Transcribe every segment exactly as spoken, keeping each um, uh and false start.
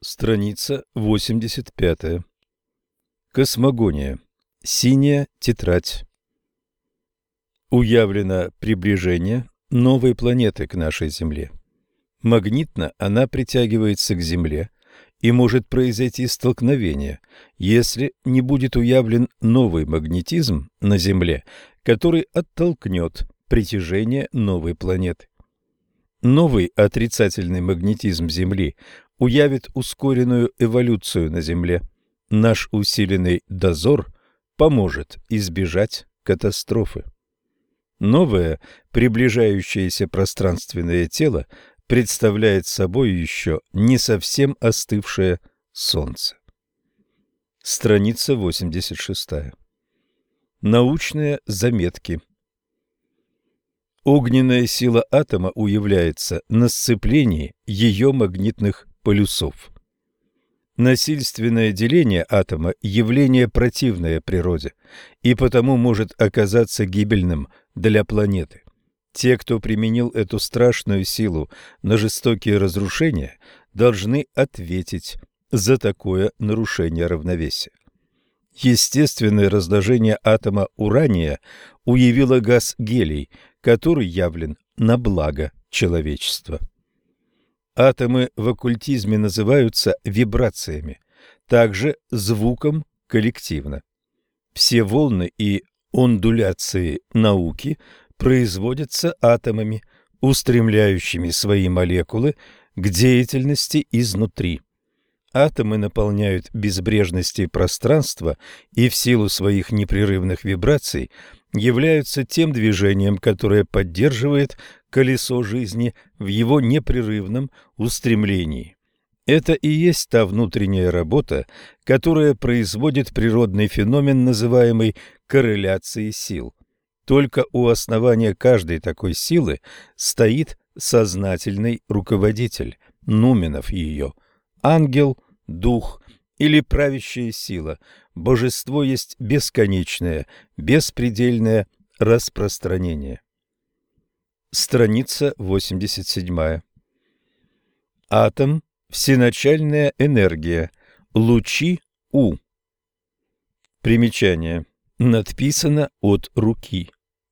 Страница восемьдесят пять. Космогония. Синяя тетрадь. Уявлено приближение новой планеты к нашей Земле. Магнитно она притягивается к Земле, и может произойти столкновение, если не будет уявлен новый магнетизм на Земле, который оттолкнет притяжение новой планеты. Новый отрицательный магнетизм Земли уявит ускоренную эволюцию на Земле. Наш усиленный дозор поможет избежать катастрофы. Новое приближающееся пространственное тело представляет собой еще не совсем остывшее Солнце. Страница восемьдесят шесть. Научные заметки. Огненная сила атома уявляется на сцеплении ее магнитных полюсов. Насильственное деление атома – явление противное природе, и потому может оказаться гибельным для планеты. Те, кто применил эту страшную силу на жестокие разрушения, должны ответить за такое нарушение равновесия. Естественное разложение атома урания уявило газ гелий, который явлен на благо человечества. Атомы в оккультизме называются вибрациями, также звуком коллективно. Все волны и ондуляции науки производятся атомами, устремляющими свои молекулы к деятельности изнутри. Атомы наполняют безбрежности пространства и в силу своих непрерывных вибраций являются тем движением, которое поддерживает колесо жизни в его непрерывном устремлении. Это и есть та внутренняя работа, которая производит природный феномен, называемый корреляцией сил. Только у основания каждой такой силы стоит сознательный руководитель, нуменов ее. Ангел, дух или правящая сила. Божество есть бесконечное, беспредельное распространение. Страница восемьдесят семь. Атом – всеначальная энергия. Лучи У. Примечание. Надписано от руки.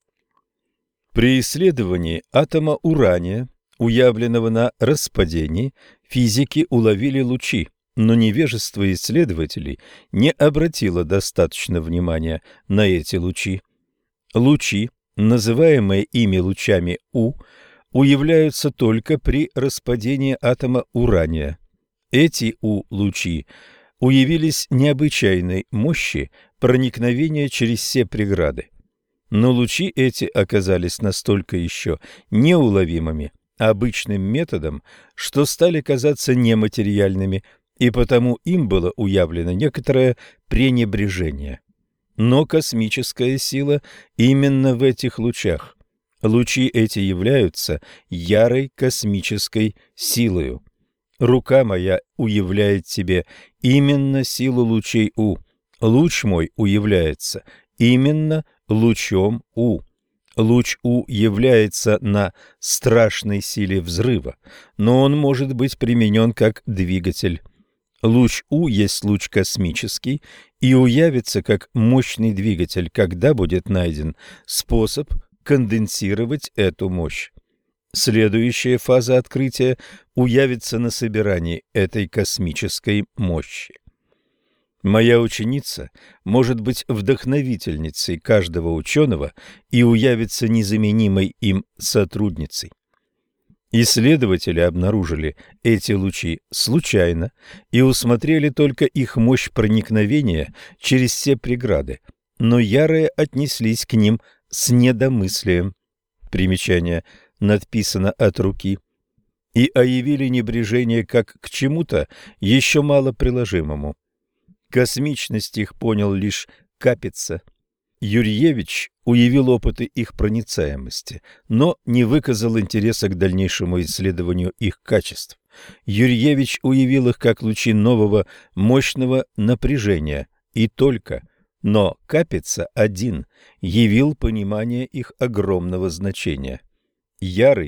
При исследовании атома урания, уявленного на распадении, физики уловили лучи, но невежество исследователей не обратило достаточно внимания на эти лучи. Лучи, называемые ими лучами У, уявляются только при распадении атома урания. Эти У-лучи уявились необычайной мощи проникновения через все преграды. Но лучи эти оказались настолько еще неуловимыми обычным методом, что стали казаться нематериальными, и потому им было уявлено некоторое пренебрежение. Но космическая сила именно в этих лучах. Лучи эти являются ярой космической силою. Рука моя уявляет тебе именно силу лучей У. Луч мой уявляется именно лучом У. Луч У является на страшной силе взрыва, но он может быть применен как двигатель. Луч У есть луч космический и уявится как мощный двигатель, когда будет найден способ конденсировать эту мощь. Следующая фаза открытия уявится на собирании этой космической мощи. Моя ученица может быть вдохновительницей каждого ученого и уявится незаменимой им сотрудницей. Исследователи обнаружили эти лучи случайно и усмотрели только их мощь проникновения через все преграды, но ярые отнеслись к ним с недомыслием. Примечание надписано от руки. И оявили небрежение как к чему-то еще мало приложимому. Космичность их понял лишь Капица. Юрьевич уявил опыты их проницаемости, но не выказал интереса к дальнейшему исследованию их качеств. Юрьевич уявил их как лучи нового мощного напряжения, и только, но Капица один явил понимание их огромного значения. Ярый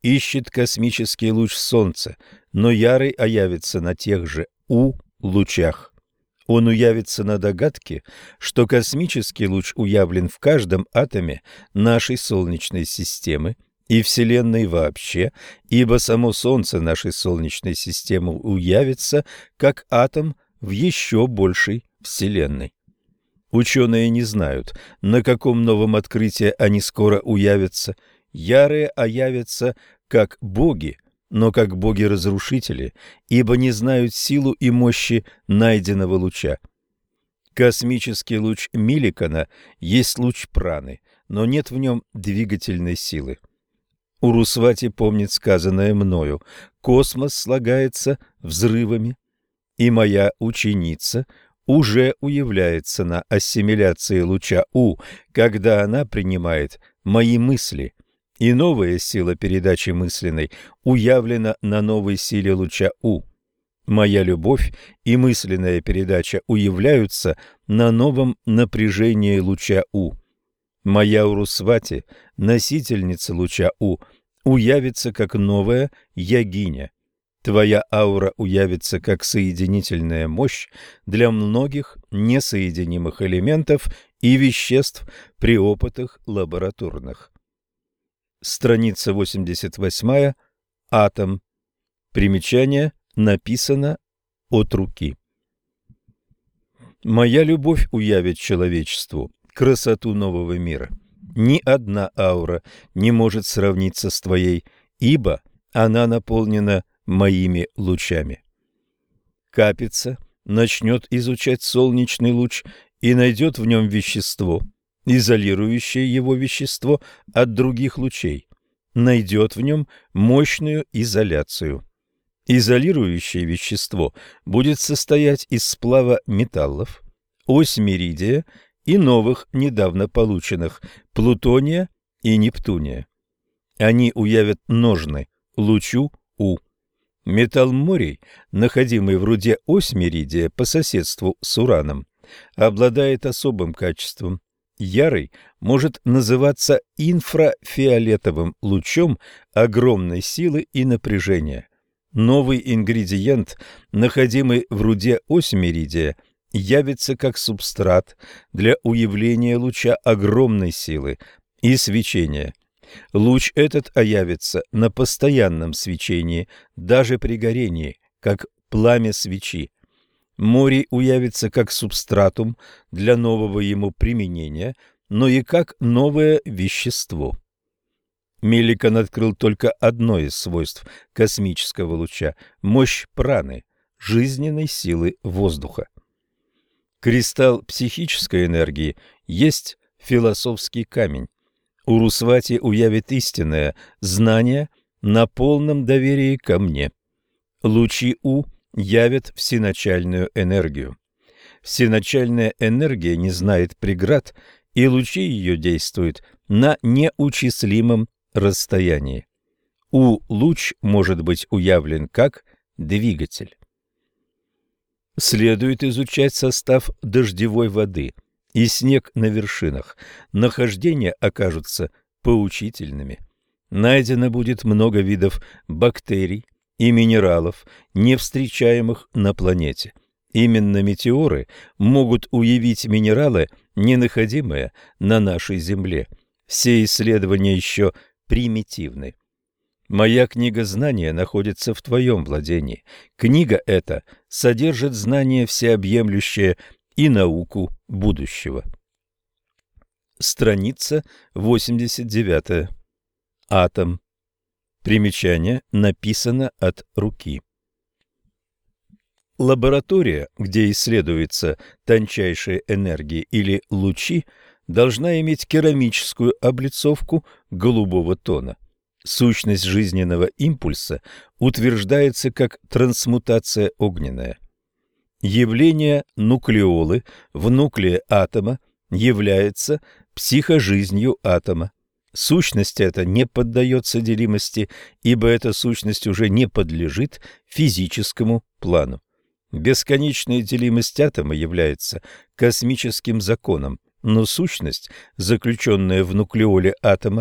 ищет космический луч Солнца, но ярый оявится на тех же У лучах. Он уявится на догадке, что космический луч уявлен в каждом атоме нашей Солнечной системы и Вселенной вообще, ибо само Солнце нашей Солнечной системы уявится как атом в еще большей Вселенной. Ученые не знают, на каком новом открытии они скоро уявятся. Ярые оявятся как боги, но как боги-разрушители, ибо не знают силу и мощи найденного луча. Космический луч Миликона есть луч праны, но нет в нем двигательной силы. Урусвати помнит сказанное мною: космос слагается взрывами, и моя ученица уже уявляется на ассимиляции луча У, когда она принимает мои мысли, и новая сила передачи мысленной уявлена на новой силе луча У. Моя любовь и мысленная передача уявляются на новом напряжении луча У. Моя Урусвати, носительница луча У, уявится как новая Ягиня. Твоя аура уявится как соединительная мощь для многих несоединимых элементов и веществ при опытах лабораторных. Страница восемьдесят восемь. Атом. Примечание. Написано от руки. Моя любовь уявит человечеству красоту нового мира. Ни одна аура не может сравниться с твоей, ибо она наполнена моими лучами. Капица начнет изучать солнечный луч и найдет в нем вещество, изолирующее его вещество от других лучей, найдет в нем мощную изоляцию. Изолирующее вещество будет состоять из сплава металлов, осьмиридия и новых, недавно полученных, плутония и нептуния. Они уявят ножны лучу У. Металл морей, находимый в руде осьмиридия по соседству с ураном, обладает особым качеством. Ярый может называться инфрафиолетовым лучом огромной силы и напряжения. Новый ингредиент, находимый в руде осьмиридия, явится как субстрат для уявления луча огромной силы и свечения. Луч этот оявится на постоянном свечении, даже при горении, как пламя свечи. Морий уявится как субстратум для нового ему применения, но и как новое вещество. Миликон открыл только одно из свойств космического луча – мощь праны, жизненной силы воздуха. Кристалл психической энергии есть философский камень. Урусвати уявит истинное знание на полном доверии ко мне. Лучи У явят всеначальную энергию. Всеначальная энергия не знает преград, и лучи ее действуют на неучислимом расстоянии. У-луч может быть уявлен как двигатель. Следует изучать состав дождевой воды и снег на вершинах. Нахождения окажутся поучительными. Найдено будет много видов бактерий и минералов, не встречаемых на планете. Именно метеоры могут уявить минералы, не находимые на нашей Земле. Все исследования еще примитивны. Моя книга знания находится в твоем владении. Книга эта содержит знание всеобъемлющее и науку будущего. Страница восемьдесят девять. Атом. Примечание написано от руки. Лаборатория, где исследуются тончайшие энергии или лучи, должна иметь керамическую облицовку голубого тона. Сущность жизненного импульса утверждается как трансмутация огненная. Явление нуклеолы в нуклее атома является психожизнью атома. Сущность эта не поддается делимости, ибо эта сущность уже не подлежит физическому плану. Бесконечная делимость атома является космическим законом, но сущность, заключенная в нуклеоле атома,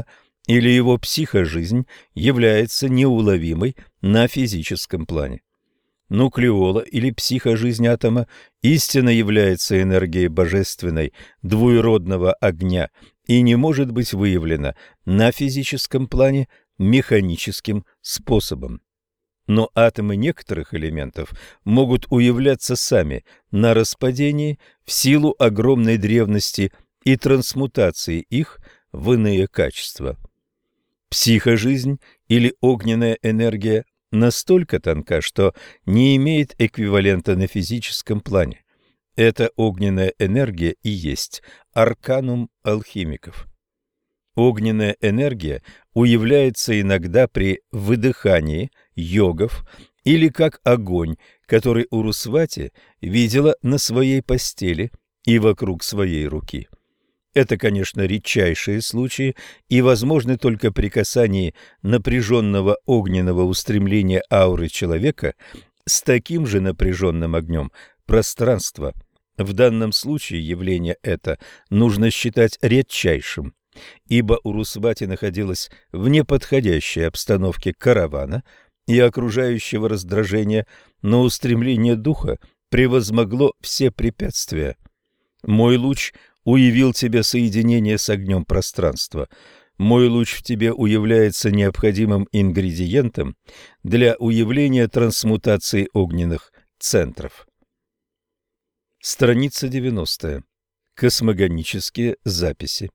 или его психожизнь является неуловимой на физическом плане. Нуклеола или психожизнь атома истинно является энергией божественной двуеродного огня и не может быть выявлена на физическом плане механическим способом. Но атомы некоторых элементов могут уявляться сами на распадении в силу огромной древности и трансмутации их в иные качества. Психожизнь или огненная энергия настолько тонка, что не имеет эквивалента на физическом плане. Эта огненная энергия и есть арканум алхимиков. Огненная энергия уявляется иногда при выдыхании йогов или как огонь, который Урусвати видела на своей постели и вокруг своей руки. Это, конечно, редчайшие случаи и возможны только при касании напряженного огненного устремления ауры человека с таким же напряженным огнем пространства. В данном случае явление это нужно считать редчайшим, ибо Урусвати находилась в неподходящей обстановке каравана и окружающего раздражения, но устремление духа превозмогло все препятствия. Мой луч уявил тебе соединение с огнем пространства. Мой луч в тебе уявляется необходимым ингредиентом для уявления трансмутации огненных центров. Страница девяностая. Космогонические записи.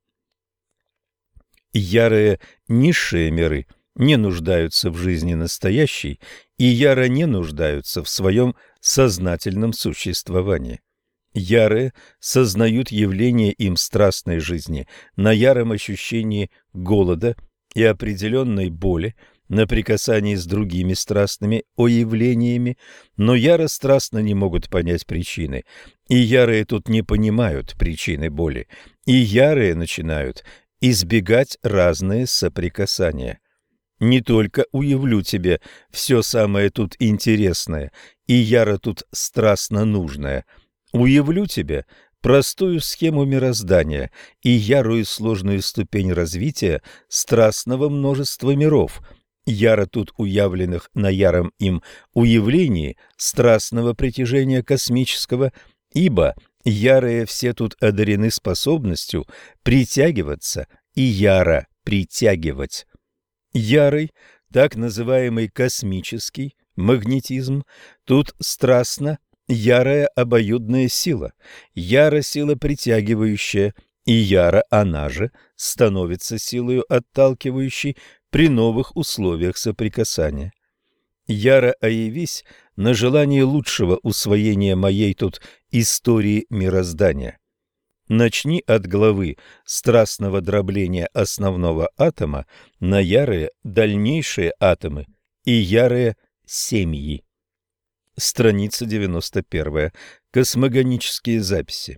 Ярые низшие миры не нуждаются в жизни настоящей и яро не нуждаются в своем сознательном существовании. Ярые сознают явление им страстной жизни на яром ощущении голода и определенной боли, на прикасании с другими страстными оявлениями, но яро страстно не могут понять причины, и ярые тут не понимают причины боли, и ярые начинают избегать разные соприкасания. Не только уявлю тебе все самое тут интересное, и яро тут страстно нужное, уявлю тебе простую схему мироздания и ярую сложную ступень развития страстного множества миров, яро тут уявленных на яром им уявлении страстного притяжения космического, ибо ярые все тут одарены способностью притягиваться и яро притягивать. Ярый, так называемый космический магнетизм, тут страстно ярая обоюдная сила, яро сила притягивающая, и яро она же становится силою отталкивающей при новых условиях соприкасания. Яро оявись на желание лучшего усвоения моей тут истории мироздания. Начни от главы страстного дробления основного атома на ярые дальнейшие атомы и ярые семьи. Страница девяносто первая. Космогонические записи.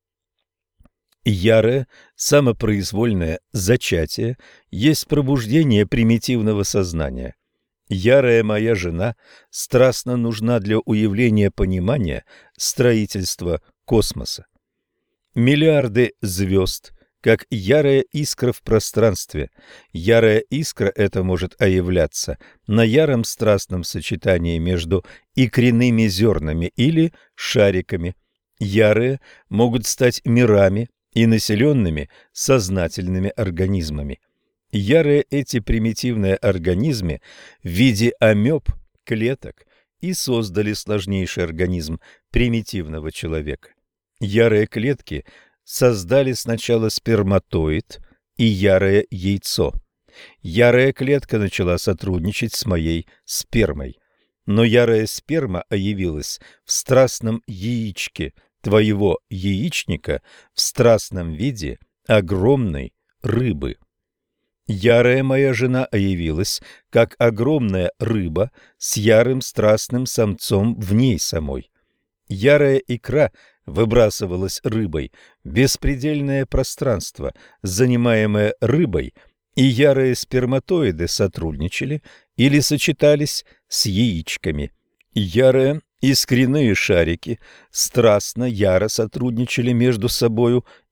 Ярое, самопроизвольное зачатие есть пробуждение примитивного сознания. Ярая моя жена страстно нужна для уявления понимания строительства космоса. Миллиарды звезд, как ярая искра в пространстве. Ярая искра эта может оявляться на яром страстном сочетании между икряными зернами или шариками. Ярые могут стать мирами и населенными сознательными организмами. Ярые эти примитивные организмы в виде амеб, клеток и создали сложнейший организм примитивного человека. Ярые клетки создали сначала сперматоид и ярое яйцо. Ярая клетка начала сотрудничать с моей спермой, но ярая сперма оявилась в страстном яичке твоего яичника в страстном виде огромной рыбы. Ярая моя жена оявилась, как огромная рыба с ярым страстным самцом в ней самой. Ярая икра выбрасывалась рыбой в беспредельное пространство, занимаемое рыбой, и ярые сперматоиды сотрудничали или сочетались с яичками. Ярые искряные шарики страстно, яро сотрудничали между собою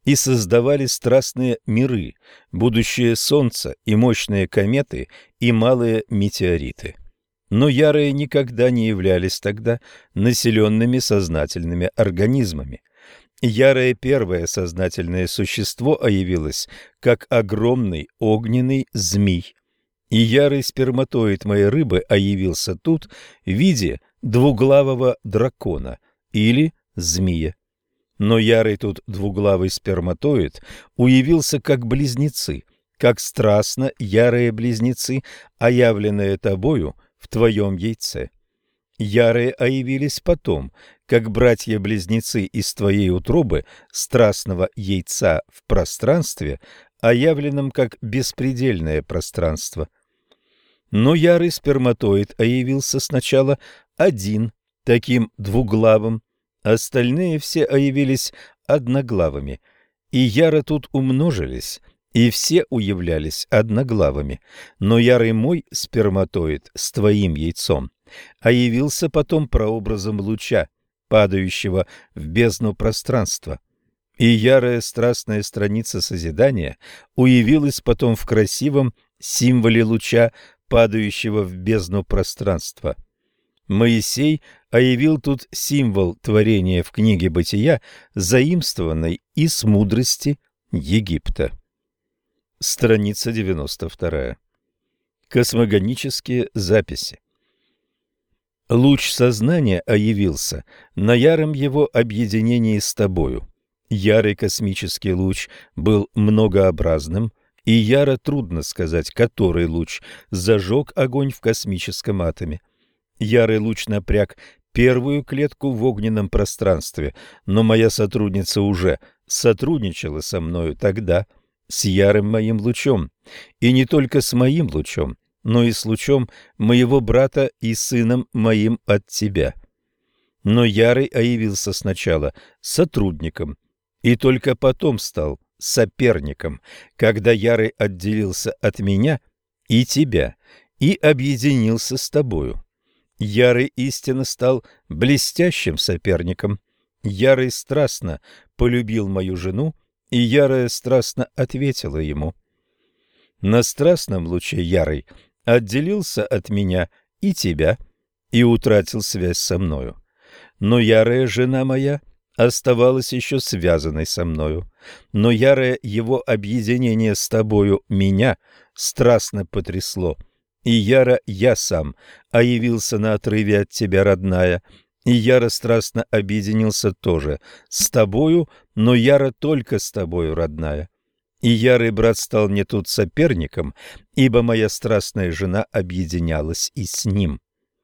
и создавали страстные миры, будущее солнце и мощные кометы и малые метеориты. Но ярые никогда не являлись тогда населенными сознательными организмами. Ярое первое сознательное существо явилось как огромный огненный змей, и ярый сперматоид моей рыбы явился тут в виде двуглавого дракона или змея. Но ярый тут двуглавый сперматоид уявился как близнецы, как страстно ярые близнецы, оявленные тобою в твоем яйце. Ярые оявились потом, как братья-близнецы из твоей утробы страстного яйца в пространстве, оявленном как беспредельное пространство. Но ярый сперматоид оявился сначала один, таким двуглавым, остальные все оявились одноглавыми, и яро тут умножились, и все уявлялись одноглавыми. Но ярый мой сперматоид с твоим яйцом оявился потом прообразом луча, падающего в бездну пространства. И ярая страстная страница созидания уявилась потом в красивом символе луча, падающего в бездну пространства. Моисей оявил тут символ творения в книге Бытия, заимствованной из мудрости Египта. Страница девяносто вторая. Космогонические записи. Луч сознания оявился на яром его объединении с тобою. Ярый космический луч был многообразным, и яро трудно сказать, который луч зажег огонь в космическом атоме. Ярый луч напряг первую клетку в огненном пространстве, но моя сотрудница уже сотрудничала со мною тогда с ярым моим лучом, и не только с моим лучом, но и с лучом моего брата и сыном моим от тебя. Но ярый оявился сначала сотрудником, и только потом стал соперником, когда ярый отделился от меня и тебя и объединился с тобою. Ярый истинно стал блестящим соперником. Ярый страстно полюбил мою жену, и ярая страстно ответила ему. На страстном луче ярый отделился от меня и тебя и утратил связь со мною. Но ярая жена моя оставалась еще связанной со мною. Но ярое его объединение с тобою меня страстно потрясло. И яро я сам оявился на отрыве от тебя, родная, и яро страстно объединился тоже с тобою, но яро только с тобою, родная. И ярый брат стал мне тут соперником, ибо моя страстная жена объединялась и с ним.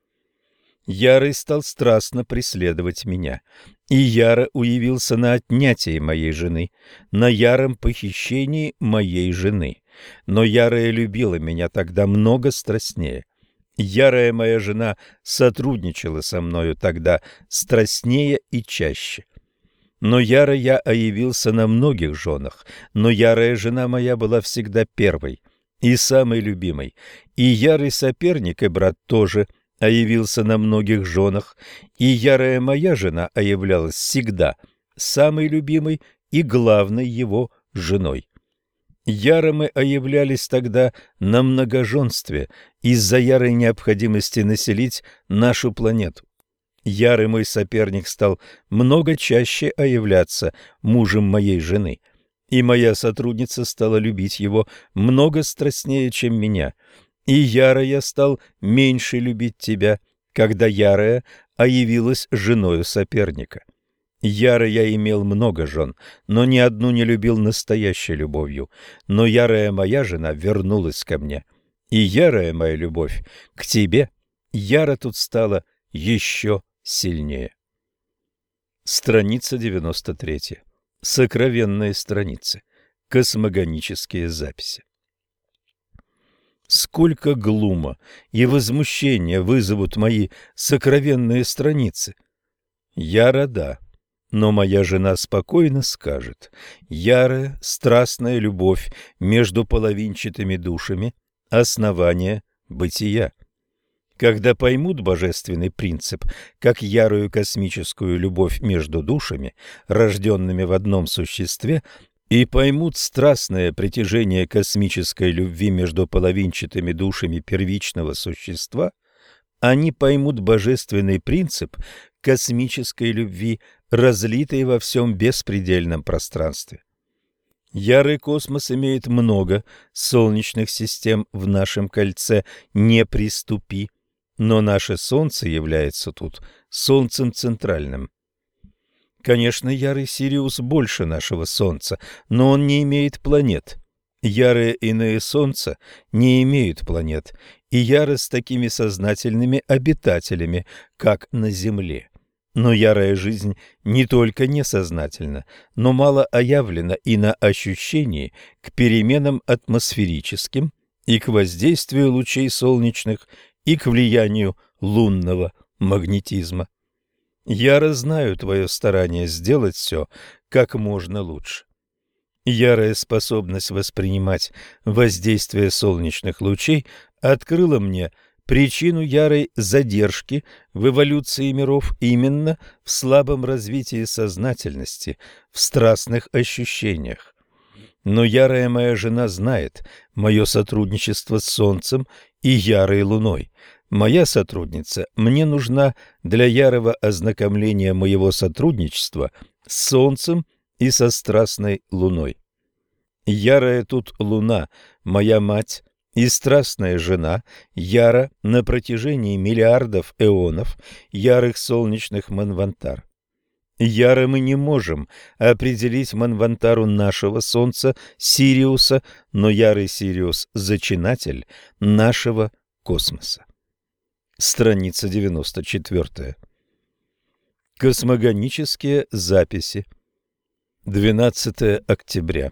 Ярый стал страстно преследовать меня, и яро уявился на отнятии моей жены, на яром похищении моей жены. Но ярая любила меня тогда много страстнее. Ярая моя жена сотрудничала со мною тогда страстнее и чаще. Но яро я оявился на многих женах, но ярая жена моя была всегда первой и самой любимой, и ярый соперник и брат тоже оявился на многих женах, и ярая моя жена оявлялась всегда самой любимой и главной его женой. Яро мы оявлялись тогда на многоженстве из-за ярой необходимости населить нашу планету. Ярый мой соперник стал много чаще оявляться мужем моей жены, и моя сотрудница стала любить его много страстнее, чем меня. И яро я стал меньше любить тебя, когда ярая оявилась женою соперника. Яро я имел много жен, но ни одну не любил настоящей любовью. Но ярая моя жена вернулась ко мне, и ярая моя любовь к тебе, яро тут стала еще сильнее. Страница девяносто третья. Сокровенные страницы. Космогонические записи. Сколько глума и возмущения вызовут мои сокровенные страницы. Яро да. Но моя жена спокойно скажет: ярая, страстная любовь между половинчатыми душами – основание бытия. Когда поймут божественный принцип, как ярую космическую любовь между душами, рожденными в одном существе, и поймут страстное притяжение космической любви между половинчатыми душами первичного существа, они поймут божественный принцип космической любви, разлитой во всем беспредельном пространстве. Ярый космос имеет много солнечных систем в нашем кольце «не приступи», но наше Солнце является тут Солнцем центральным. Конечно, ярый Сириус больше нашего Солнца, но он не имеет планет. Ярые иные Солнца не имеют планет, и яры с такими сознательными обитателями, как на Земле. Но ярая жизнь не только несознательна, но мало оявлена и на ощущении к переменам атмосферическим, и к воздействию лучей солнечных, и к влиянию лунного магнетизма. Яро знаю твое старание сделать все как можно лучше. Ярая способность воспринимать воздействие солнечных лучей открыла мне причину ярой задержки в эволюции миров именно в слабом развитии сознательности, в страстных ощущениях. Но ярая моя жена знает мое сотрудничество с Солнцем и ярой Луной. Моя сотрудница мне нужна для ярого ознакомления моего сотрудничества с Солнцем и со страстной Луной. Ярая тут Луна, моя мать, и страстная жена, яра на протяжении миллиардов эонов ярых солнечных манвантар. Яро мы не можем определить манвантару нашего Солнца Сириуса, но ярый Сириус – зачинатель нашего космоса. Страница девяносто четыре. Космогонические записи. двенадцатое октября.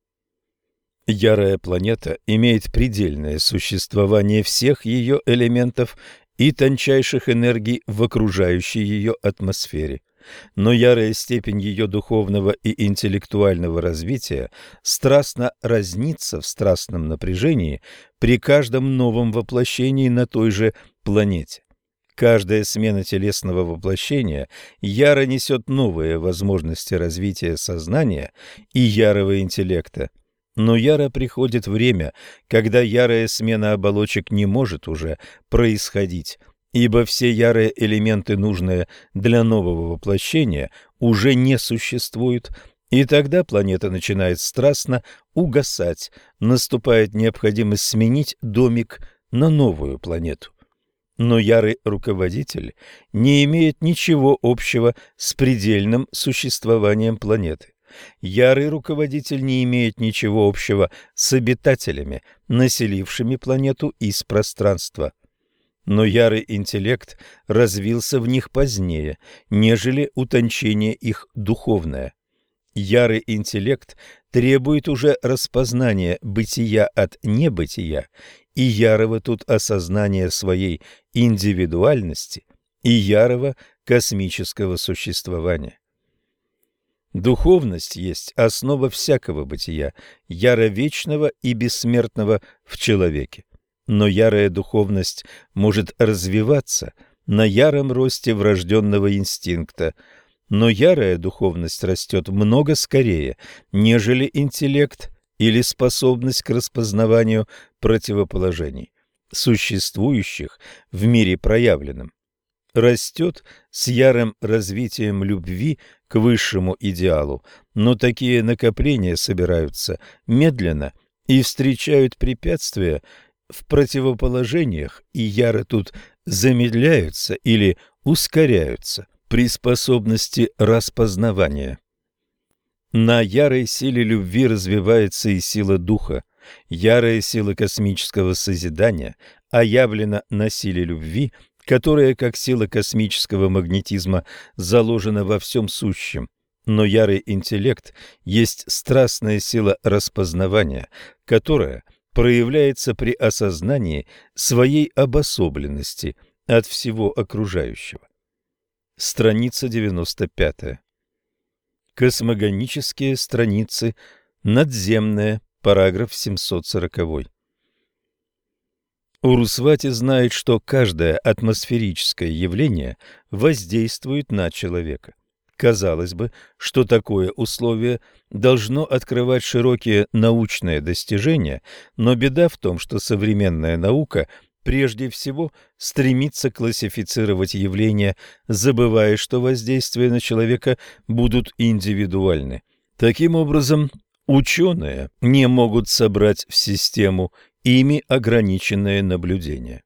Ярая планета имеет предельное существование всех ее элементов и тончайших энергий в окружающей ее атмосфере. Но ярая степень ее духовного и интеллектуального развития страстно разнится в страстном напряжении при каждом новом воплощении на той же планете. Каждая смена телесного воплощения яро несет новые возможности развития сознания и ярого интеллекта. Но яро приходит время, когда ярая смена оболочек не может уже происходить, ибо все ярые элементы, нужные для нового воплощения, уже не существуют, и тогда планета начинает страстно угасать, наступает необходимость сменить домик на новую планету. Но ярый руководитель не имеет ничего общего с предельным существованием планеты. Ярый руководитель не имеет ничего общего с обитателями, населившими планету из пространства. Но ярый интеллект развился в них позднее, нежели утончение их духовное. Ярый интеллект требует уже распознания бытия от небытия и ярого тут осознания своей индивидуальности и ярого космического существования. Духовность есть основа всякого бытия, яро-вечного и бессмертного в человеке. Но ярая духовность может развиваться на яром росте врожденного инстинкта. Но ярая духовность растет много скорее, нежели интеллект или способность к распознаванию противоположений, существующих в мире проявленном. Растет с ярым развитием любви к высшему идеалу, но такие накопления собираются медленно и встречают препятствия в противоположениях, и яро тут замедляются или ускоряются при способности распознавания. На ярой силе любви развивается и сила духа. Ярая сила космического созидания оявлена на силе любви, которая, как сила космического магнетизма, заложена во всем сущем. Но ярый интеллект есть страстная сила распознавания, которая проявляется при осознании своей обособленности от всего окружающего. Страница девяносто пять. Космогонические страницы. Надземная. Параграф семьсот сорок. Урусвати знает, что каждое атмосферическое явление воздействует на человека. Казалось бы, что такое условие должно открывать широкие научные достижения, но беда в том, что современная наука прежде всего стремится классифицировать явления, забывая, что воздействия на человека будут индивидуальны. Таким образом, ученые не могут собрать в систему ими ограниченное наблюдение.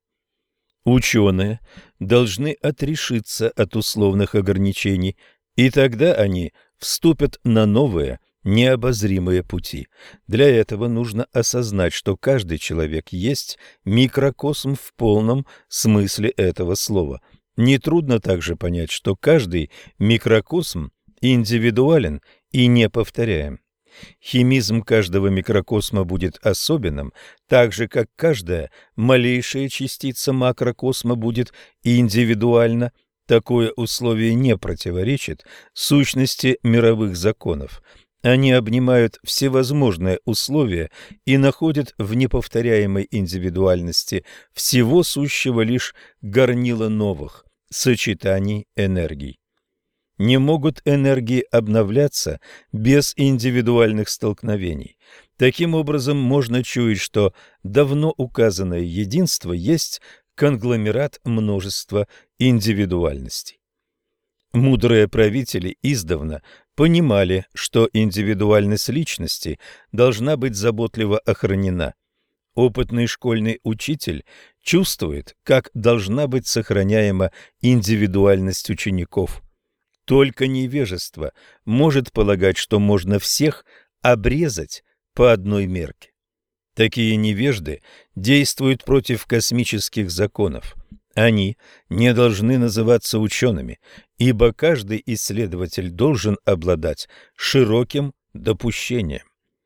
Ученые должны отрешиться от условных ограничений, и тогда они вступят на новые, необозримые пути. Для этого нужно осознать, что каждый человек есть микрокосм в полном смысле этого слова. Нетрудно также понять, что каждый микрокосм индивидуален и неповторяем. Химизм каждого микрокосма будет особенным, так же, как каждая малейшая частица макрокосма будет индивидуальна. Такое условие не противоречит сущности мировых законов. Они обнимают всевозможные условия и находят в неповторяемой индивидуальности всего сущего лишь горнило новых сочетаний энергий. Не могут энергии обновляться без индивидуальных столкновений. Таким образом, можно чуять, что давно указанное единство есть конгломерат множества индивидуальностей. Мудрые правители издавна понимали, что индивидуальность личности должна быть заботливо охранена. Опытный школьный учитель чувствует, как должна быть сохраняема индивидуальность учеников. Только невежество может полагать, что можно всех обрезать по одной мерке. Такие невежды действуют против космических законов. Они не должны называться учеными, ибо каждый исследователь должен обладать широким допущением.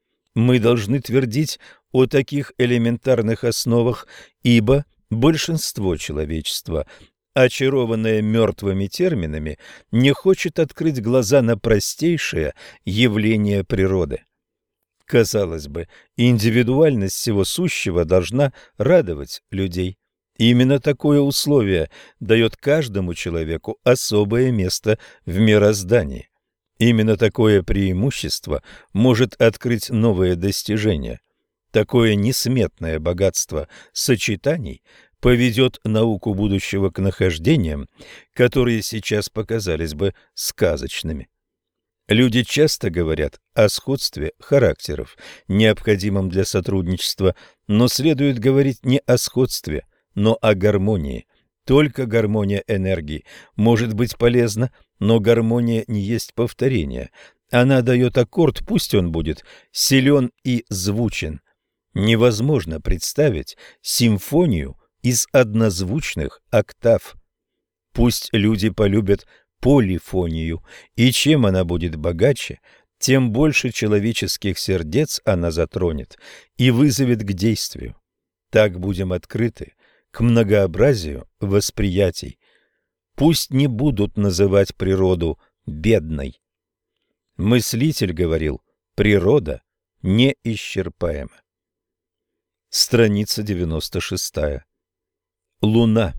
Мы должны твердить о таких элементарных основах, ибо большинство человечества, очарованное мертвыми терминами, не хочет открыть глаза на простейшее явление природы. Казалось бы, индивидуальность всего сущего должна радовать людей. Именно такое условие дает каждому человеку особое место в мироздании. Именно такое преимущество может открыть новые достижения. Такое несметное богатство сочетаний поведет науку будущего к нахождениям, которые сейчас показались бы сказочными. Люди часто говорят о сходстве характеров, необходимом для сотрудничества, но следует говорить не о сходстве, но о гармонии. Только гармония энергии может быть полезна, но гармония не есть повторение. Она дает аккорд, пусть он будет силен и звучен. Невозможно представить симфонию из однозвучных октав. Пусть люди полюбят полифонию, и чем она будет богаче, тем больше человеческих сердец она затронет и вызовет к действию. Так будем открыты к многообразию восприятий. Пусть не будут называть природу бедной. Мыслитель говорил: природа неисчерпаема. Страница девяносто шестая. Луна.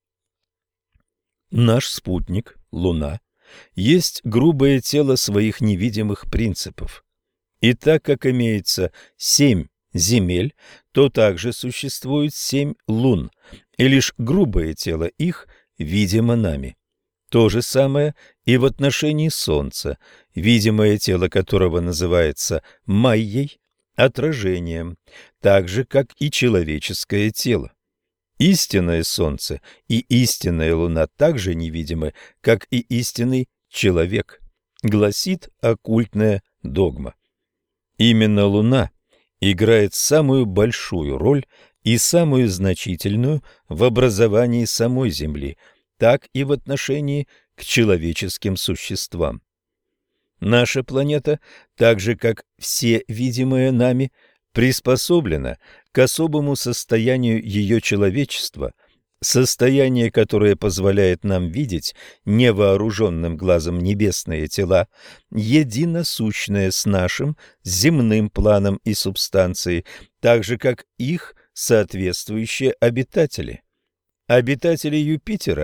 Наш спутник, Луна, есть грубое тело своих невидимых принципов. И так как имеется семь земель, то также существует семь лун, и лишь грубое тело их видимо нами. То же самое и в отношении Солнца, видимое тело которого называется майей, отражением, так же, как и человеческое тело. Истинное Солнце и истинная Луна также невидимы, как и истинный человек, гласит оккультная догма. Именно Луна играет самую большую роль и самую значительную в образовании самой Земли, так и в отношении к человеческим существам. Наша планета, так же как все видимые нами, приспособлена к особому состоянию ее человечества, состояние, которое позволяет нам видеть невооруженным глазом небесные тела, единосущное с нашим земным планом и субстанцией, так же, как их соответствующие обитатели. Обитатели Юпитера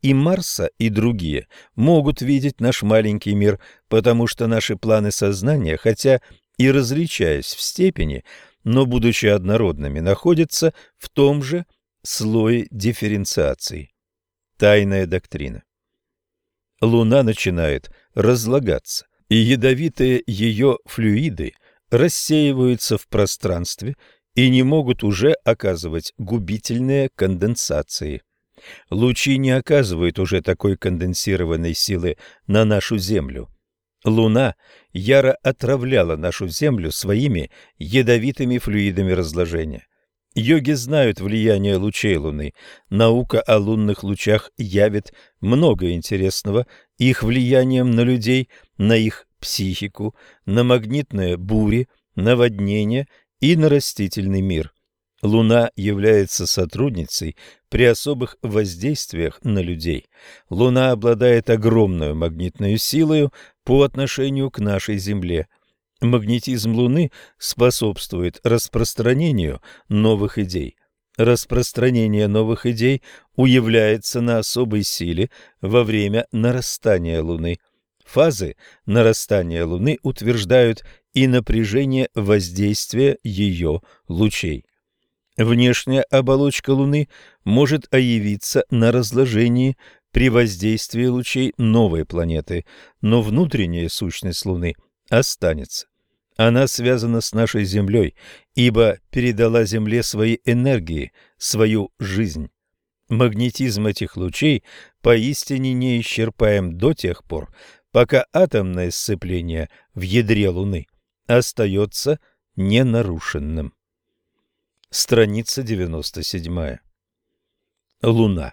и Марса, и другие могут видеть наш маленький мир, потому что наши планы сознания, хотя и различаясь в степени, но, будучи однородными, находятся в том же слое дифференциации. Тайная доктрина. Луна начинает разлагаться, и ядовитые ее флюиды рассеиваются в пространстве и не могут уже оказывать губительные конденсации. Лучи не оказывают уже такой конденсированной силы на нашу Землю. Луна яро отравляла нашу Землю своими ядовитыми флюидами разложения. Йоги знают влияние лучей Луны. Наука о лунных лучах явит много интересного их влиянием на людей, на их психику, на магнитные бури, наводнения и на растительный мир. Луна является сотрудницей при особых воздействиях на людей. Луна обладает огромной магнитной силой по отношению к нашей Земле. Магнетизм Луны способствует распространению новых идей. Распространение новых идей уявляется на особой силе во время нарастания Луны. Фазы нарастания Луны утверждают и напряжение воздействия ее лучей. Внешняя оболочка Луны может оявиться на разложении при воздействии лучей новой планеты, но внутренняя сущность Луны останется. Она связана с нашей Землей, ибо передала Земле свои энергии, свою жизнь. Магнетизм этих лучей поистине неисчерпаем до тех пор, пока атомное сцепление в ядре Луны остается ненарушенным. Страница девяносто семь. Луна.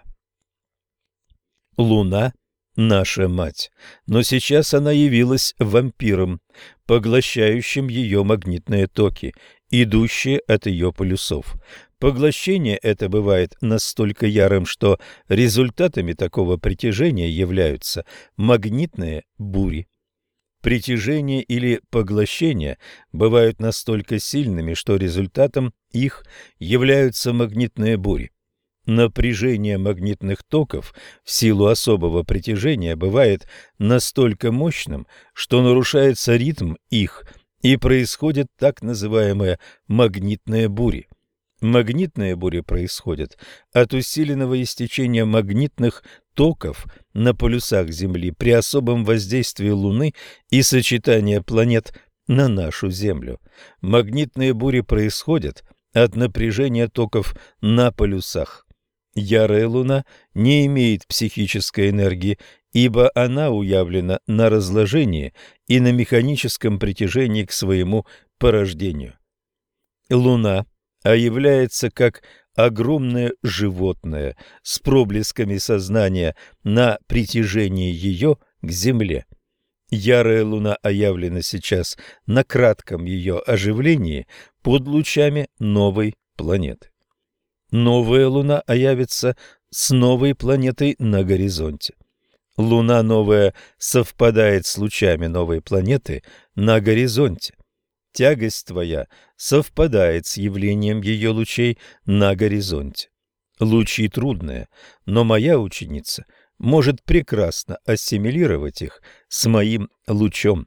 Луна – наша мать, но сейчас она явилась вампиром, поглощающим ее магнитные токи, идущие от ее полюсов. Поглощение это бывает настолько ярым, что результатами такого притяжения являются магнитные бури. Притяжение или поглощение бывают настолько сильными, что результатом их являются магнитные бури. Напряжение магнитных токов в силу особого притяжения бывает настолько мощным, что нарушается ритм их, и происходят так называемые магнитные бури. Магнитные бури происходят от усиленного истечения магнитных токов на полюсах Земли при особом воздействии Луны и сочетания планет на нашу Землю. Магнитные бури происходят от напряжения токов на полюсах. Ярая Луна не имеет психической энергии, ибо она уявлена на разложении и на механическом притяжении к своему порождению. Луна а является как огромное животное с проблесками сознания на притяжении ее к Земле. Ярая Луна оявлена сейчас на кратком ее оживлении под лучами новой планеты. Новая Луна оявится с новой планетой на горизонте. Луна новая совпадает с лучами новой планеты на горизонте. Тягость твоя совпадает с явлением ее лучей на горизонте. Лучи трудные, но моя ученица может прекрасно ассимилировать их с моим лучом.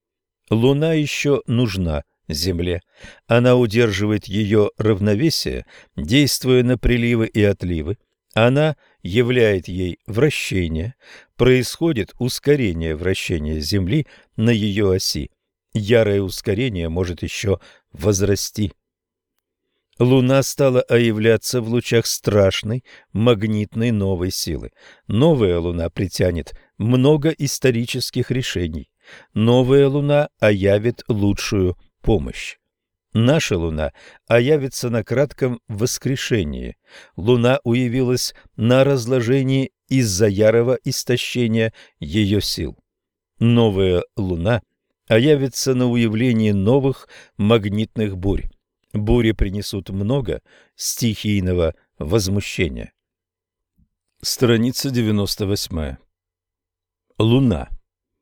Луна еще нужна Земле. Она удерживает ее равновесие, действуя на приливы и отливы. Она являет ей вращение. Происходит ускорение вращения Земли на ее оси. Ярое ускорение может еще возрасти. Луна стала оявляться в лучах страшной магнитной новой силы. Новая Луна притянет много исторических решений. Новая Луна оявит лучшую помощь. Наша Луна оявится на кратком воскрешении. Луна уявилась на разложении из-за ярого истощения ее сил. Новая Луна оявится на уявлении новых магнитных бурь. Бури принесут много стихийного возмущения. Страница девяносто восемь. Луна.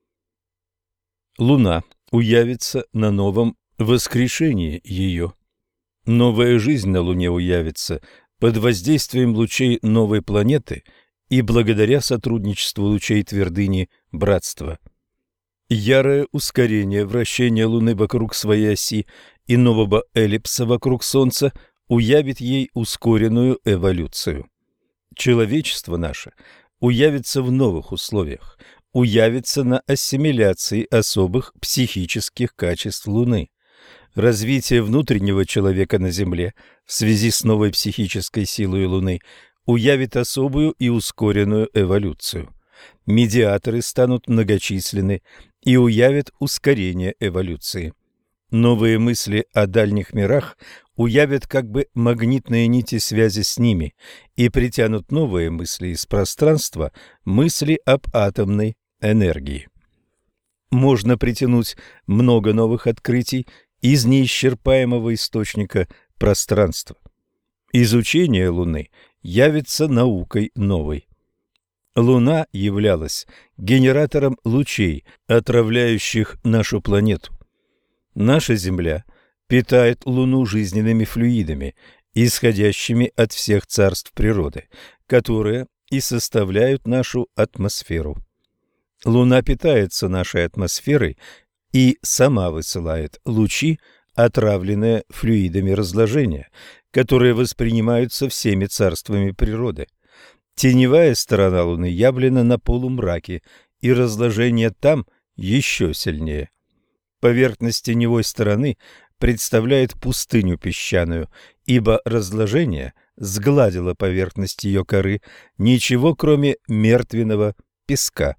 Луна уявится на новом воскрешении ее. Новая жизнь на Луне уявится под воздействием лучей новой планеты и благодаря сотрудничеству лучей твердыни братства. Ярое ускорение вращения Луны вокруг своей оси и нового эллипса вокруг Солнца уявит ей ускоренную эволюцию. Человечество наше уявится в новых условиях, уявится на ассимиляции особых психических качеств Луны. Развитие внутреннего человека на Земле в связи с новой психической силой Луны уявит особую и ускоренную эволюцию. Медиаторы станут многочисленны и уявят ускорение эволюции. Новые мысли о дальних мирах уявят как бы магнитные нити связи с ними и притянут новые мысли из пространства, мысли об атомной энергии. Можно притянуть много новых открытий из неисчерпаемого источника пространства. Изучение Луны явится наукой новой. Луна являлась генератором лучей, отравляющих нашу планету. Наша Земля питает Луну жизненными флюидами, исходящими от всех царств природы, которые и составляют нашу атмосферу. Луна питается нашей атмосферой и сама высылает лучи, отравленные флюидами разложения, которые воспринимаются всеми царствами природы. Теневая сторона Луны явлена на полумраке, и разложение там еще сильнее. Поверхность теневой стороны представляет пустыню песчаную, ибо разложение сгладило поверхность ее коры, ничего кроме мертвенного песка.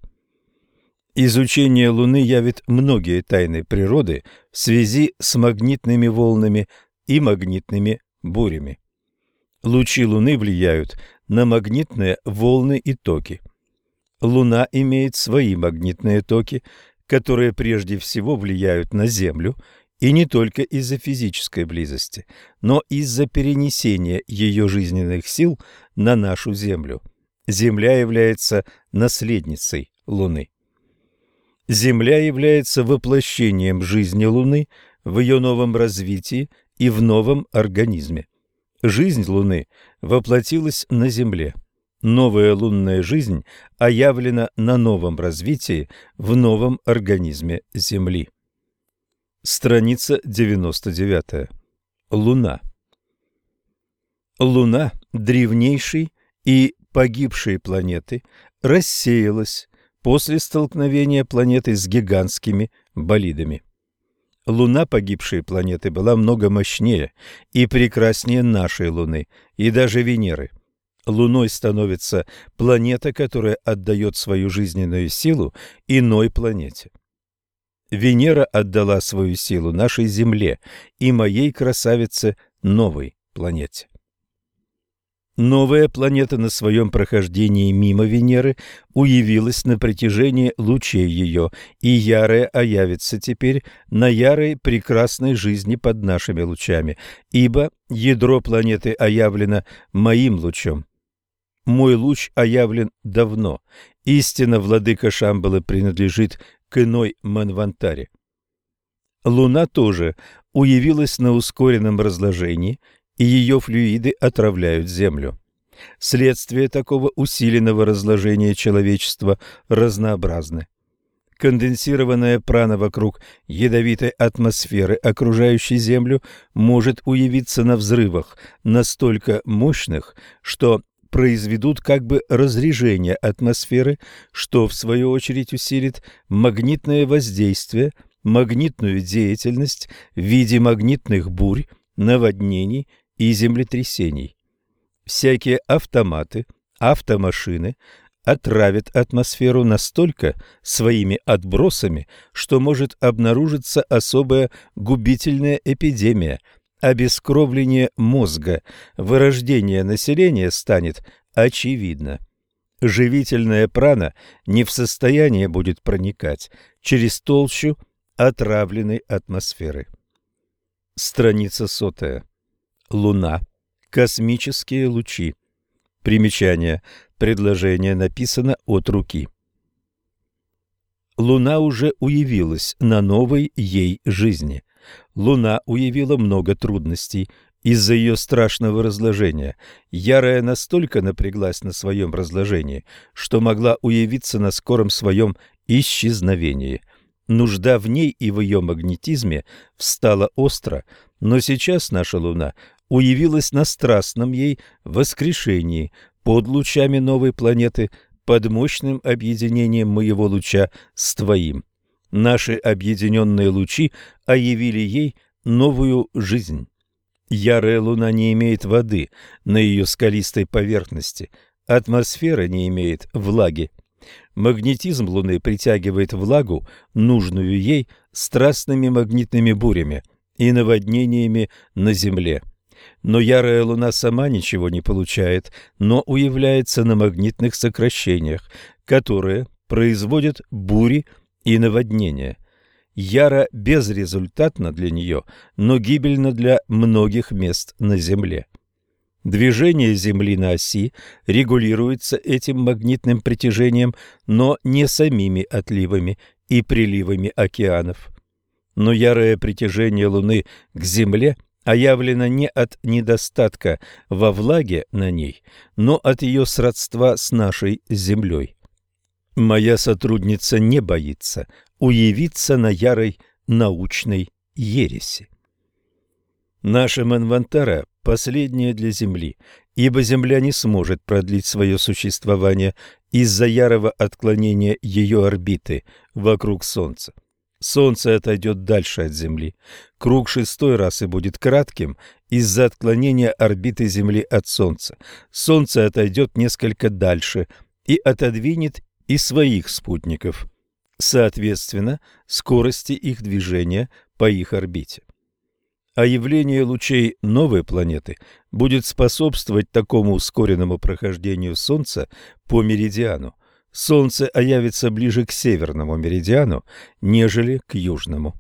Изучение Луны явит многие тайны природы в связи с магнитными волнами и магнитными бурями. Лучи Луны влияют на магнитные волны и токи. Луна имеет свои магнитные токи, которые прежде всего влияют на Землю, и не только из-за физической близости, но из-за перенесения ее жизненных сил на нашу Землю. Земля является наследницей Луны. Земля является воплощением жизни Луны в ее новом развитии и в новом организме. Жизнь Луны воплотилась на Земле. Новая лунная жизнь оявлена на новом развитии в новом организме Земли. Страница девяносто девять. Луна. Луна древнейшей и погибшей планеты рассеялась после столкновения планеты с гигантскими болидами. Луна погибшей планеты была много мощнее и прекраснее нашей Луны и даже Венеры. Луной становится планета, которая отдает свою жизненную силу иной планете. Венера отдала свою силу нашей Земле и моей красавице новой планете. Новая планета на своем прохождении мимо Венеры уявилась на протяжении лучей ее, и ярая оявится теперь на ярой прекрасной жизни под нашими лучами, ибо ядро планеты оявлено моим лучом. Мой луч оявлен давно. Истинно владыка Шамбалы принадлежит к иной Манвантаре. Луна тоже уявилась на ускоренном разложении, и ее флюиды отравляют Землю. Следствия такого усиленного разложения человечества разнообразны. Конденсированная прана вокруг ядовитой атмосферы, окружающей Землю, может уявиться на взрывах настолько мощных, что произведут как бы разрежение атмосферы, что в свою очередь усилит магнитное воздействие, магнитную деятельность в виде магнитных бурь, наводнений и землетрясений. Всякие автоматы, автомашины отравят атмосферу настолько своими отбросами, что может обнаружиться особая губительная эпидемия. Обескровление мозга, вырождение населения станет очевидно. Живительная прана не в состоянии будет проникать через толщу отравленной атмосферы. Страница сотая. Луна. Космические лучи. Примечание. Предложение написано от руки. Луна уже уявилась на новой ей жизни. Луна уявила много трудностей, из-за ее страшного разложения. Ярая настолько напряглась на своем разложении, что могла уявиться на скором своем исчезновении. Нужда в ней и в ее магнетизме встала остро, но сейчас наша Луна уявилась на страстном ей воскрешении под лучами новой планеты, под мощным объединением моего луча с твоим. Наши объединенные лучи оявили ей новую жизнь. Ярая Луна не имеет воды на ее скалистой поверхности, атмосфера не имеет влаги. Магнетизм Луны притягивает влагу, нужную ей, страстными магнитными бурями и наводнениями на Земле. Но ярая Луна сама ничего не получает, но уявляется на магнитных сокращениях, которые производят бури и наводнения. Яра безрезультатна для нее, но гибельна для многих мест на Земле. Движение Земли на оси регулируется этим магнитным притяжением, но не самими отливами и приливами океанов. Но ярое притяжение Луны к Земле оявлено не от недостатка во влаге на ней, но от ее сродства с нашей Землей. Моя сотрудница не боится уявиться на ярой научной ереси. Наша Манвантара – последняя для Земли, ибо Земля не сможет продлить свое существование из-за ярого отклонения ее орбиты вокруг Солнца. Солнце отойдет дальше от Земли. Круг шестой расы будет кратким из-за отклонения орбиты Земли от Солнца. Солнце отойдет несколько дальше и отодвинет и своих спутников, соответственно, скорости их движения по их орбите. А явление лучей новой планеты будет способствовать такому ускоренному прохождению Солнца по меридиану. Солнце оявится ближе к северному меридиану, нежели к южному.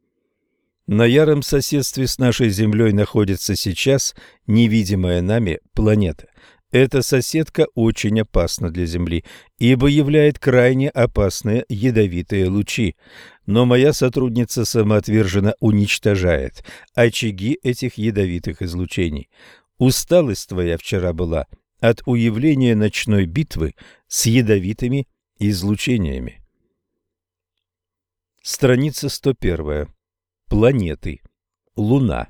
На яром соседстве с нашей Землей находится сейчас невидимая нами планета. Эта соседка очень опасна для Земли, ибо являет крайне опасные ядовитые лучи. Но моя сотрудница самоотверженно уничтожает очаги этих ядовитых излучений. Усталость твоя вчера была от уявления ночной битвы с ядовитыми излучениями. Страница сто первая. Планеты. Луна.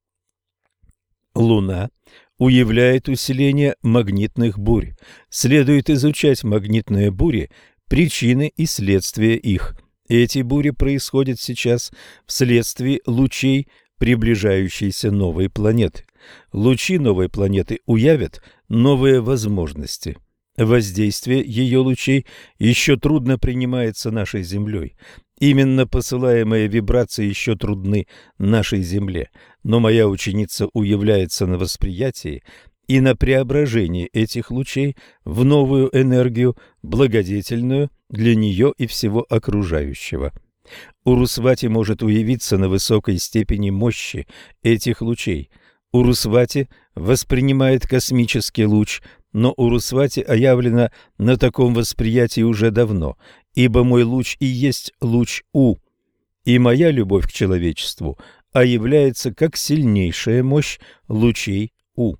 Луна уявляет усиление магнитных бурь. Следует изучать магнитные бури, причины и следствия их. Эти бури происходят сейчас вследствие лучей приближающейся новой планеты. Лучи новой планеты уявят новые возможности. Воздействие ее лучей еще трудно принимается нашей Землей. Именно посылаемые вибрации еще трудны нашей Земле, но моя ученица уявляется на восприятии и на преображении этих лучей в новую энергию, благодетельную для нее и всего окружающего. Урусвати может уявиться на высокой степени мощи этих лучей. Урусвати воспринимает космический луч, но Урусвати оявлена на таком восприятии уже давно, ибо мой луч и есть луч У, и моя любовь к человечеству оявляется как сильнейшая мощь лучей У.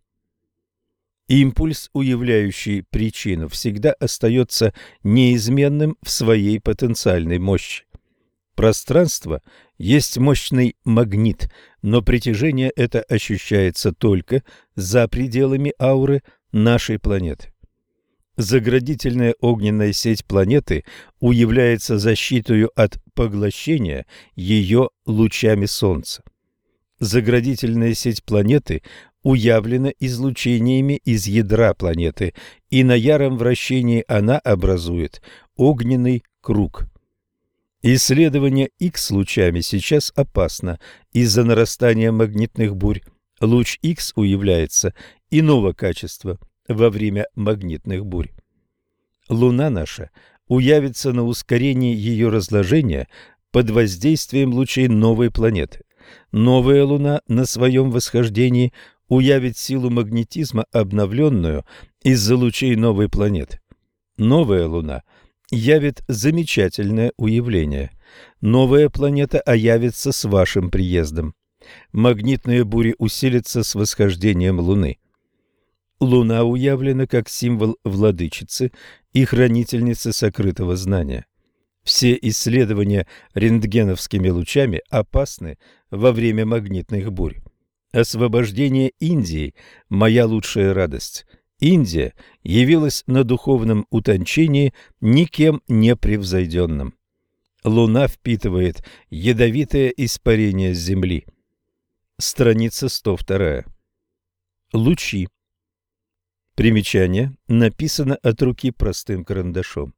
Импульс, уявляющий причину, всегда остается неизменным в своей потенциальной мощи. Пространство есть мощный магнит, но притяжение это ощущается только за пределами ауры нашей планеты. Заградительная огненная сеть планеты уявляется защитою от поглощения ее лучами Солнца. Заградительная сеть планеты уявлена излучениями из ядра планеты, и на яром вращении она образует огненный круг. Исследование Х лучами сейчас опасно из-за нарастания магнитных бурь. Луч Х уявляется иного качества во время магнитных бурь. Луна наша уявится на ускорении ее разложения под воздействием лучей новой планеты. Новая Луна на своем восхождении уявит силу магнетизма, обновленную из-за лучей новой планеты. Новая Луна явит замечательное уявление. Новая планета оявится с вашим приездом. Магнитные бури усилятся с восхождением Луны. Луна уявлена как символ владычицы и хранительницы сокрытого знания. Все исследования рентгеновскими лучами опасны во время магнитных бурь. Освобождение Индии – моя лучшая радость. Индия явилась на духовном утончении никем не превзойденным. Луна впитывает ядовитое испарение с Земли. Страница сто два. Лучи. Примечание. Написано от руки простым карандашом.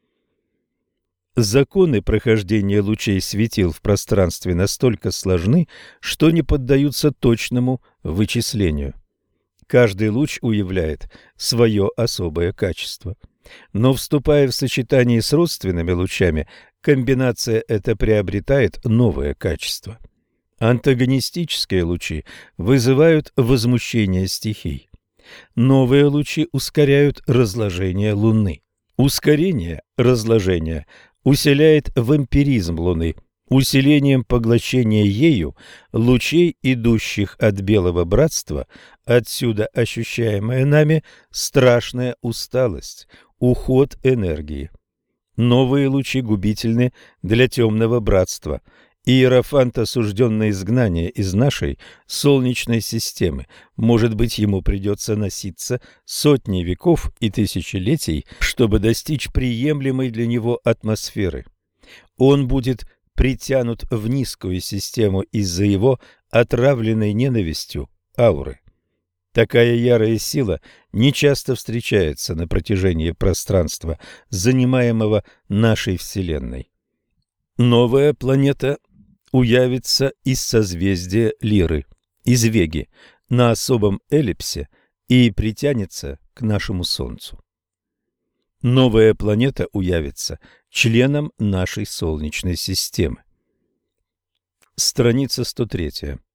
Законы прохождения лучей светил в пространстве настолько сложны, что не поддаются точному вычислению. Каждый луч уявляет свое особое качество. Но, вступая в сочетание с родственными лучами, комбинация эта приобретает новое качество. Антагонистические лучи вызывают возмущение стихий. Новые лучи ускоряют разложение Луны. Ускорение разложения усиляет вампиризм Луны, усилением поглощения ею лучей, идущих от Белого Братства, отсюда ощущаемая нами страшная усталость, уход энергии. Новые лучи губительны для Темного Братства. Иерофант, осужденный изгнание из нашей Солнечной системы, может быть, ему придется носиться сотни веков и тысячелетий, чтобы достичь приемлемой для него атмосферы. Он будет притянут в низкую систему из-за его отравленной ненавистью ауры. Такая ярая сила нечасто встречается на протяжении пространства, занимаемого нашей Вселенной. Новая планета уявится из созвездия Лиры, из Веги, на особом эллипсе и притянется к нашему Солнцу. Новая планета уявится членом нашей Солнечной системы. Страница сто три.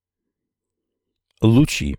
Лучи.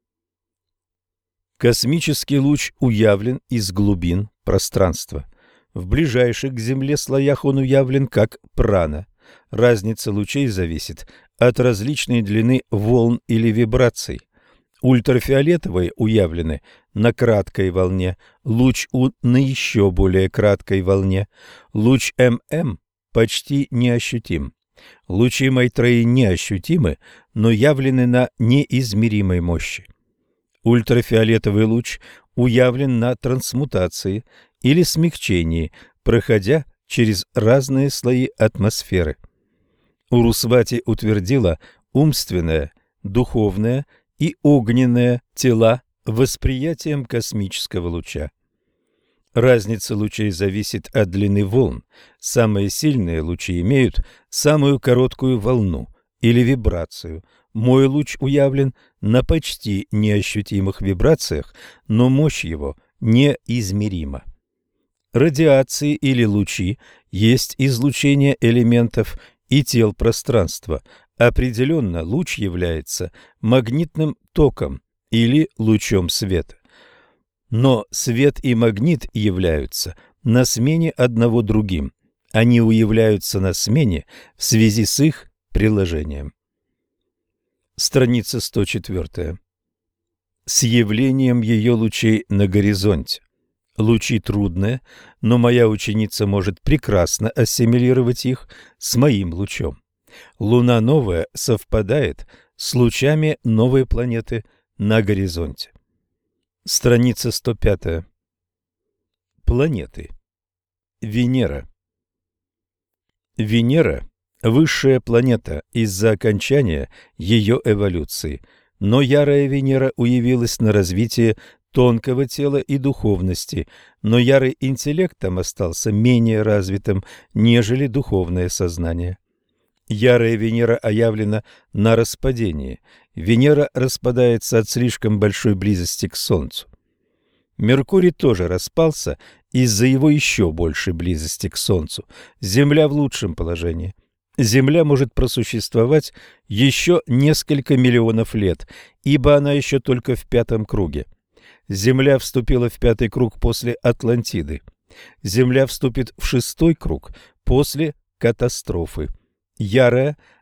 Космический луч уявлен из глубин пространства. В ближайших к Земле слоях он уявлен как прана. Разница лучей зависит от различной длины волн или вибраций. Ультрафиолетовые уявлены на краткой волне, луч У на еще более краткой волне. Луч ММ почти неощутим. Лучи Майтреи неощутимы, но явлены на неизмеримой мощи. Ультрафиолетовый луч уявлен на трансмутации или смягчении, проходя через разные слои атмосферы. Урусвати утвердила умственное, духовное и огненное тела восприятием космического луча. Разница лучей зависит от длины волн. Самые сильные лучи имеют самую короткую волну или вибрацию. Мой луч уявлен на почти неощутимых вибрациях, но мощь его неизмерима. Радиации или лучи есть излучение элементов и тел пространства. Определенно, луч является магнитным током или лучом света. Но свет и магнит являются на смене одного другим. Они уявляются на смене в связи с их приложением. Страница сто четыре. С явлением ее лучей на горизонте. Лучи трудные, но моя ученица может прекрасно ассимилировать их с моим лучом. Луна новая совпадает с лучами новой планеты на горизонте. Страница сто пять. Планеты. Венера. Венера – высшая планета из-за окончания ее эволюции, но ярая Венера уявилась на развитие тонкого тела и духовности, но ярый интеллектом остался менее развитым, нежели духовное сознание. Ярая Венера оявлена на распадении. Венера распадается от слишком большой близости к Солнцу. Меркурий тоже распался из-за его еще большей близости к Солнцу. Земля в лучшем положении. Земля может просуществовать еще несколько миллионов лет, ибо она еще только в пятом круге. Земля вступила в пятый круг после Атлантиды. Земля вступит в шестой круг после катастрофы. Ярая,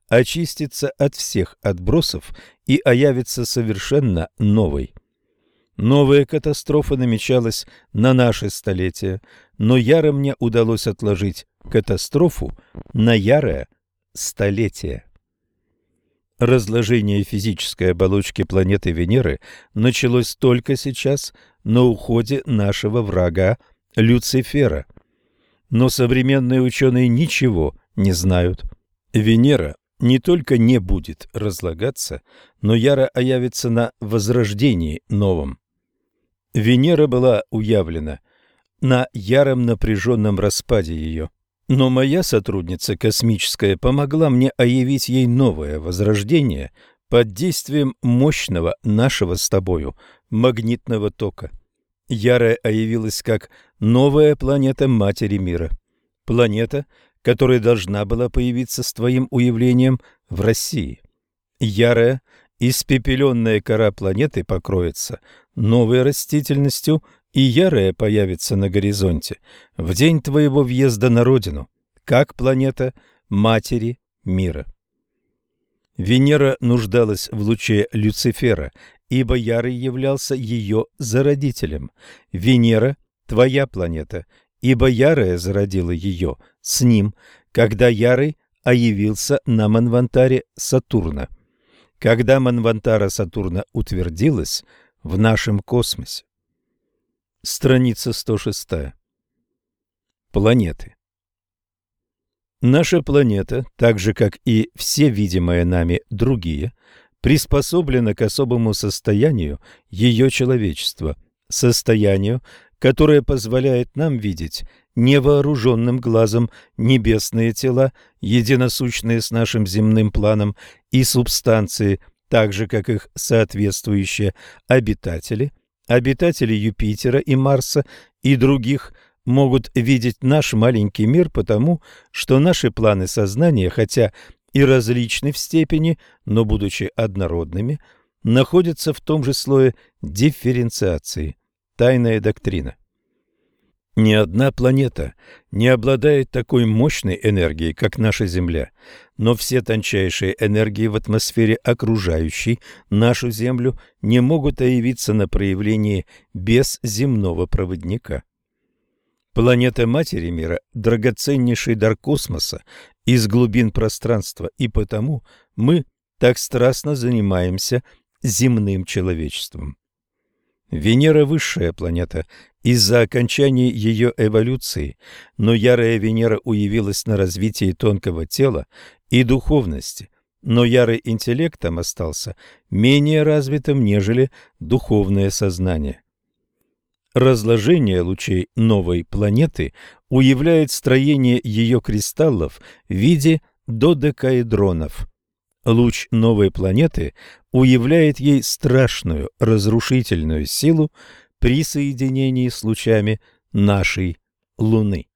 очистится от всех отбросов и оявится совершенно новой. Новая катастрофа намечалась на наше столетие, но яро мне удалось отложить катастрофу на ярое столетие. Разложение физической оболочки планеты Венеры началось только сейчас, на уходе нашего врага Люцифера. Но современные ученые ничего не знают. Венера не только не будет разлагаться, но яро оявится на возрождении новом. Венера была уявлена на яром напряженном распаде ее. Но моя сотрудница космическая помогла мне оявить ей новое возрождение под действием мощного нашего с тобою магнитного тока. Ярая оявилась как новая планета Матери Мира. Планета, которая должна была появиться с твоим уявлением в России. Ярая, испепеленная кора планеты покроется новой растительностью, и ярая появится на горизонте в день твоего въезда на родину, как планета Матери Мира. Венера нуждалась в луче Люцифера, ибо ярый являлся ее зародителем. Венера – твоя планета, ибо ярая зародила ее с ним, когда ярый оявился на Манвантаре Сатурна, когда Манвантара Сатурна утвердилась в нашем космосе. Страница сто шесть. Планеты. Наша планета, так же как и все видимые нами другие, приспособлена к особому состоянию ее человечества, состоянию, которое позволяет нам видеть невооруженным глазом небесные тела, единосущные с нашим земным планом, и субстанции, так же как их соответствующие обитатели, обитатели Юпитера и Марса и других, могут видеть наш маленький мир потому, что наши планы сознания, хотя и различны в степени, но, будучи однородными, находятся в том же слое дифференциации. Тайная доктрина. Ни одна планета не обладает такой мощной энергией, как наша Земля, но все тончайшие энергии в атмосфере, окружающей нашу Землю, не могут оявиться на проявлении без земного проводника. Планета Матери Мира – драгоценнейший дар космоса из глубин пространства, и потому мы так страстно занимаемся земным человечеством. Венера – высшая планета из-за окончания ее эволюции, но ярая Венера уявилась на развитии тонкого тела и духовности, но ярый интеллектом остался менее развитым, нежели духовное сознание. Разложение лучей новой планеты уявляет строение ее кристаллов в виде додекаэдронов. Луч новой планеты уявляет ей страшную разрушительную силу при соединении с лучами нашей Луны.